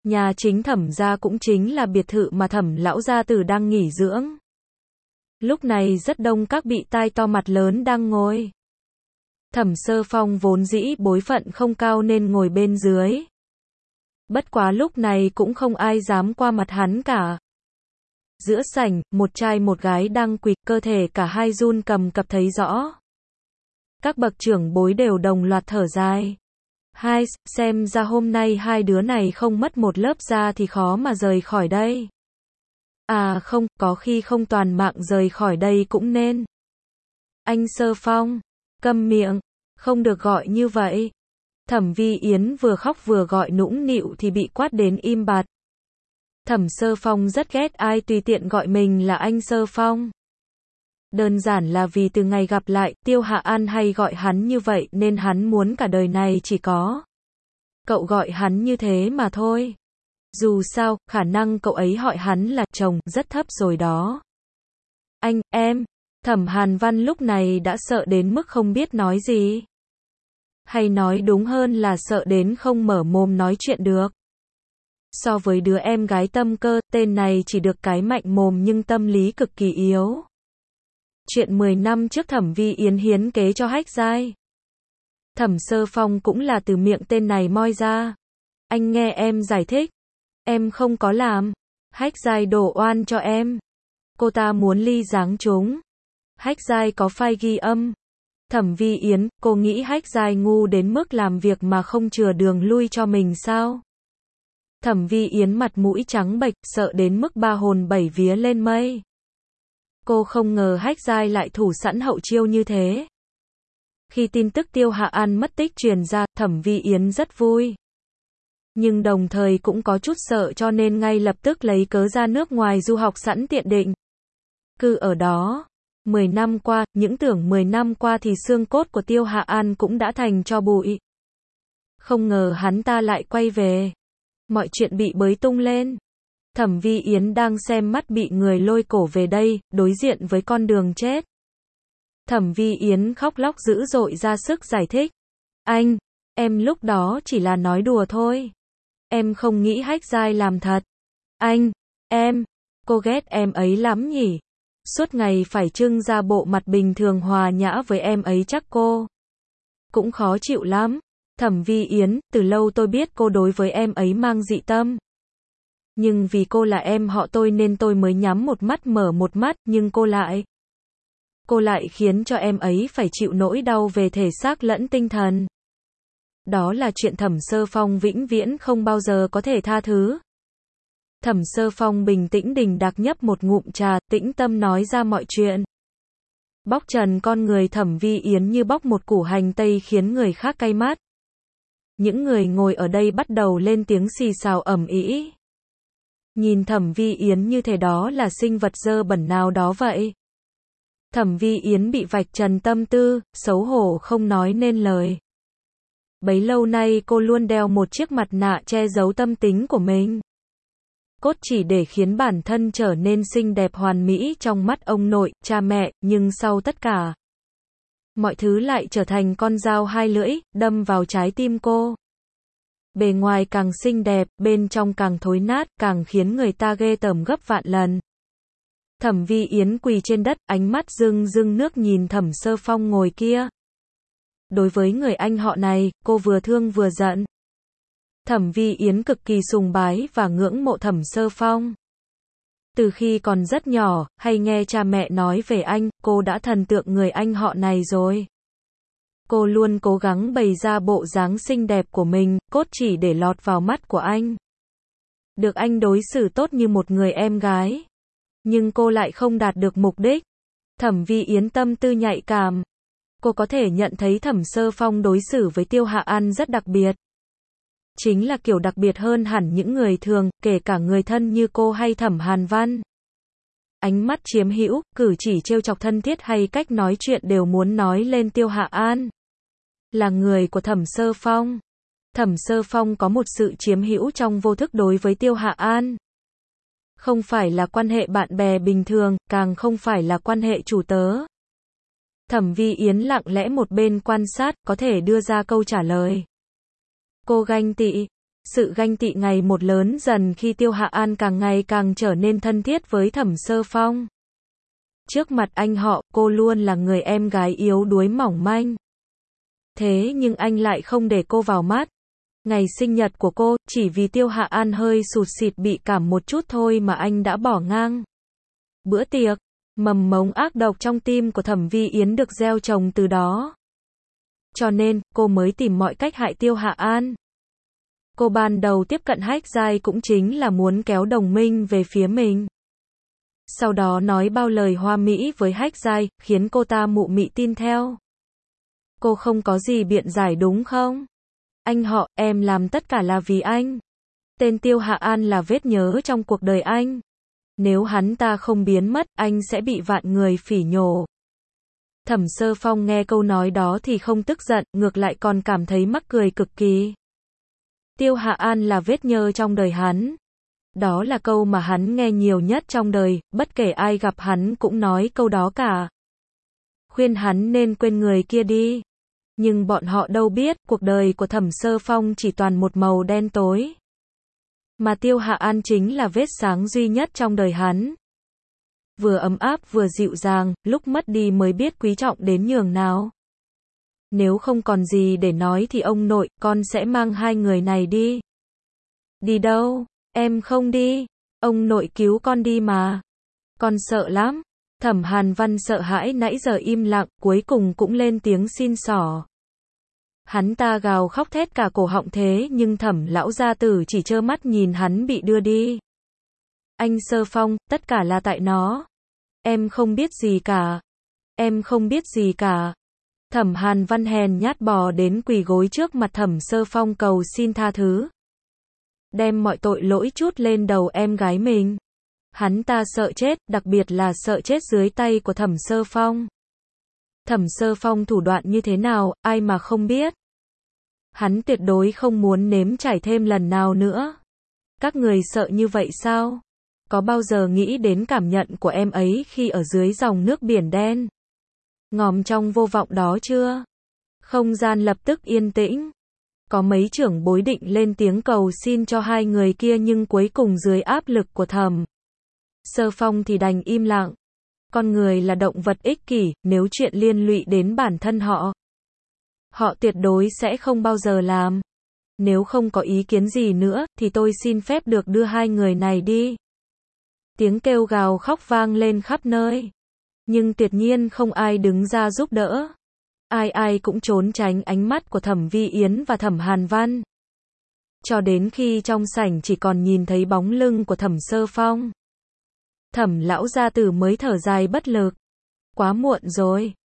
Nhà chính Thẩm gia cũng chính là biệt thự mà Thẩm lão gia tử đang nghỉ dưỡng. Lúc này rất đông các vị tai to mặt lớn đang ngồi. Thẩm Sơ Phong vốn dĩ bối phận không cao nên ngồi bên dưới. Bất quá lúc này cũng không ai dám qua mặt hắn cả. Giữa sảnh, một trai một gái đang quỳ, cơ thể cả hai run cầm cập thấy rõ. Các bậc trưởng bối đều đồng loạt thở dài. Hai, xem ra hôm nay hai đứa này không mất một lớp da thì khó mà rời khỏi đây. À không, có khi không toàn mạng rời khỏi đây cũng nên. Anh Sơ Phong, câm miệng, không được gọi như vậy. Thẩm Vi Yến vừa khóc vừa gọi nũng nịu thì bị quát đến im bặt. Thẩm Sơ Phong rất ghét ai tùy tiện gọi mình là anh Sơ Phong. Đơn giản là vì từ ngày gặp lại, Tiêu Hạ An hay gọi hắn như vậy nên hắn muốn cả đời này chỉ có cậu gọi hắn như thế mà thôi. Dù sao, khả năng cậu ấy gọi hắn là chồng rất thấp rồi đó. Anh, em, Thẩm Hàn Văn lúc này đã sợ đến mức không biết nói gì. Hay nói đúng hơn là sợ đến không mở mồm nói chuyện được. So với đứa em gái tâm cơ, tên này chỉ được cái mạnh mồm nhưng tâm lý cực kỳ yếu. Chuyện 10 năm trước Thẩm Vi Yến hiến kế cho Hách Giai. Thẩm Sơ Phong cũng là từ miệng tên này moi ra. Anh nghe em giải thích. Em không có làm. Hách Giai đổ oan cho em. Cô ta muốn ly giáng chúng. Hách Giai có file ghi âm. Thẩm Vi Yến, cô nghĩ Hách Giai ngu đến mức làm việc mà không chừa đường lui cho mình sao? Thẩm Vi Yến mặt mũi trắng bệch, sợ đến mức ba hồn bảy vía lên mây. Cô không ngờ Hách Giai lại thủ sẵn hậu chiêu như thế. Khi tin tức Tiêu Hạ An mất tích truyền ra, Thẩm Vi Yến rất vui. Nhưng đồng thời cũng có chút sợ cho nên ngay lập tức lấy cớ ra nước ngoài du học sẵn tiện định cư ở đó. 10 năm qua, những tưởng 10 năm qua thì xương cốt của Tiêu Hạ An cũng đã thành tro bụi. Không ngờ hắn ta lại quay về. Mọi chuyện bị bới tung lên. Thẩm Vi Yến đang xem mắt bị người lôi cổ về đây, đối diện với con đường chết. Thẩm Vi Yến khóc lóc dữ dội ra sức giải thích. Anh, em lúc đó chỉ là nói đùa thôi. Em không nghĩ Hách Giai làm thật. Anh, cô ghét em ấy lắm nhỉ? Suốt ngày phải trưng ra bộ mặt bình thường hòa nhã với em ấy chắc cô cũng khó chịu lắm. Thẩm Vi Yến, từ lâu tôi biết cô đối với em ấy mang dị tâm. Nhưng vì cô là em họ tôi nên tôi mới nhắm một mắt mở một mắt, nhưng cô lại khiến cho em ấy phải chịu nỗi đau về thể xác lẫn tinh thần. Đó là chuyện Thẩm Sơ Phong vĩnh viễn không bao giờ có thể tha thứ. Thẩm Sơ Phong bình tĩnh đình đạc nhấp một ngụm trà, tĩnh tâm nói ra mọi chuyện. Bóc trần con người Thẩm Vi Yến như bóc một củ hành tây khiến người khác cay mắt. Những người ngồi ở đây bắt đầu lên tiếng xì xào ầm ĩ. Nhìn Thẩm Vi Yến như thế đó là sinh vật dơ bẩn nào đó vậy. Thẩm Vi Yến bị vạch trần tâm tư, xấu hổ không nói nên lời. Bấy lâu nay cô luôn đeo một chiếc mặt nạ che giấu tâm tính của mình. Cốt chỉ để khiến bản thân trở nên xinh đẹp hoàn mỹ trong mắt ông nội, cha mẹ, nhưng sau tất cả, mọi thứ lại trở thành con dao hai lưỡi, đâm vào trái tim cô. Bề ngoài càng xinh đẹp, bên trong càng thối nát, càng khiến người ta ghê tởm gấp vạn lần. Thẩm Vi Yến quỳ trên đất, ánh mắt rưng rưng nước nhìn Thẩm Sơ Phong ngồi kia. Đối với người anh họ này, cô vừa thương vừa giận. Thẩm Vi Yến cực kỳ sùng bái và ngưỡng mộ Thẩm Sơ Phong. Từ khi còn rất nhỏ, hay nghe cha mẹ nói về anh, cô đã thần tượng người anh họ này rồi. Cô luôn cố gắng bày ra bộ dáng xinh đẹp của mình, cốt chỉ để lọt vào mắt của anh. Được anh đối xử tốt như một người em gái. Nhưng cô lại không đạt được mục đích. Thẩm Vi Yến tâm tư nhạy cảm. Cô có thể nhận thấy Thẩm Sơ Phong đối xử với Tiêu Hạ An rất đặc biệt. Chính là kiểu đặc biệt hơn hẳn những người thường, kể cả người thân như cô hay Thẩm Hàn Văn. Ánh mắt chiếm hữu, cử chỉ trêu chọc thân thiết hay cách nói chuyện đều muốn nói lên Tiêu Hạ An là người của Thẩm Sơ Phong. Thẩm Sơ Phong có một sự chiếm hữu trong vô thức đối với Tiêu Hạ An. Không phải là quan hệ bạn bè bình thường, càng không phải là quan hệ chủ tớ. Thẩm Vi Yến lặng lẽ một bên quan sát, có thể đưa ra câu trả lời. Cô ganh tị. Sự ganh tị ngày một lớn dần khi Tiêu Hạ An càng ngày càng trở nên thân thiết với Thẩm Sơ Phong. Trước mặt anh họ, cô luôn là người em gái yếu đuối mỏng manh. Thế nhưng anh lại không để cô vào mắt. Ngày sinh nhật của cô, chỉ vì Tiêu Hạ An hơi sụt sịt bị cảm một chút thôi mà anh đã bỏ ngang. Bữa tiệc, mầm mống ác độc trong tim của Thẩm Vi Yến được gieo trồng từ đó. Cho nên, cô mới tìm mọi cách hại Tiêu Hạ An. Cô ban đầu tiếp cận Hách Giai cũng chính là muốn kéo đồng minh về phía mình. Sau đó nói bao lời hoa mỹ với Hách Giai, khiến cô ta mụ mị tin theo. Cô không có gì biện giải đúng không? Anh họ, em làm tất cả là vì anh. Tên Tiêu Hạ An là vết nhớ trong cuộc đời anh. Nếu hắn ta không biến mất, anh sẽ bị vạn người phỉ nhổ. Thẩm Sơ Phong nghe câu nói đó thì không tức giận, ngược lại còn cảm thấy mắc cười cực kỳ. Tiêu Hạ An là vết nhơ trong đời hắn. Đó là câu mà hắn nghe nhiều nhất trong đời, bất kể ai gặp hắn cũng nói câu đó cả. Khuyên hắn nên quên người kia đi. Nhưng bọn họ đâu biết, cuộc đời của Thẩm Sơ Phong chỉ toàn một màu đen tối. Mà Tiêu Hạ An chính là vết sáng duy nhất trong đời hắn. Vừa ấm áp vừa dịu dàng, lúc mất đi mới biết quý trọng đến nhường nào. Nếu không còn gì để nói thì ông nội, con sẽ mang hai người này đi. Đi đâu? Em không đi. Ông nội cứu con đi mà. Con sợ lắm. Thẩm Hàn Văn sợ hãi nãy giờ im lặng, cuối cùng cũng lên tiếng xin xỏ. Hắn ta gào khóc thét cả cổ họng thế nhưng Thẩm lão gia tử chỉ trơ mắt nhìn hắn bị đưa đi. Anh Sơ Phong, tất cả là tại nó. Em không biết gì cả. Em không biết gì cả. Thẩm Hàn Văn hèn nhát bò đến quỳ gối trước mặt Thẩm Sơ Phong cầu xin tha thứ. Đem mọi tội lỗi trút lên đầu em gái mình. Hắn ta sợ chết, đặc biệt là sợ chết dưới tay của Thẩm Sơ Phong. Thẩm Sơ Phong thủ đoạn như thế nào, ai mà không biết. Hắn tuyệt đối không muốn nếm trải thêm lần nào nữa. Các người sợ như vậy sao? Có bao giờ nghĩ đến cảm nhận của em ấy khi ở dưới dòng nước biển đen ngòm trong vô vọng đó chưa? Không gian lập tức yên tĩnh. Có mấy trưởng bối định lên tiếng cầu xin cho hai người kia nhưng cuối cùng dưới áp lực của Thẩm Sơ Phong thì đành im lặng. Con người là động vật ích kỷ, nếu chuyện liên lụy đến bản thân họ tuyệt đối sẽ không bao giờ làm. Nếu không có ý kiến gì nữa, thì tôi xin phép được đưa hai người này đi. Tiếng kêu gào khóc vang lên khắp nơi. Nhưng tuyệt nhiên không ai đứng ra giúp đỡ. Ai cũng trốn tránh ánh mắt của Thẩm Vi Yến và Thẩm Hàn Văn. Cho đến khi trong sảnh chỉ còn nhìn thấy bóng lưng của Thẩm Sơ Phong. Thẩm lão gia tử mới thở dài bất lực. Quá muộn rồi.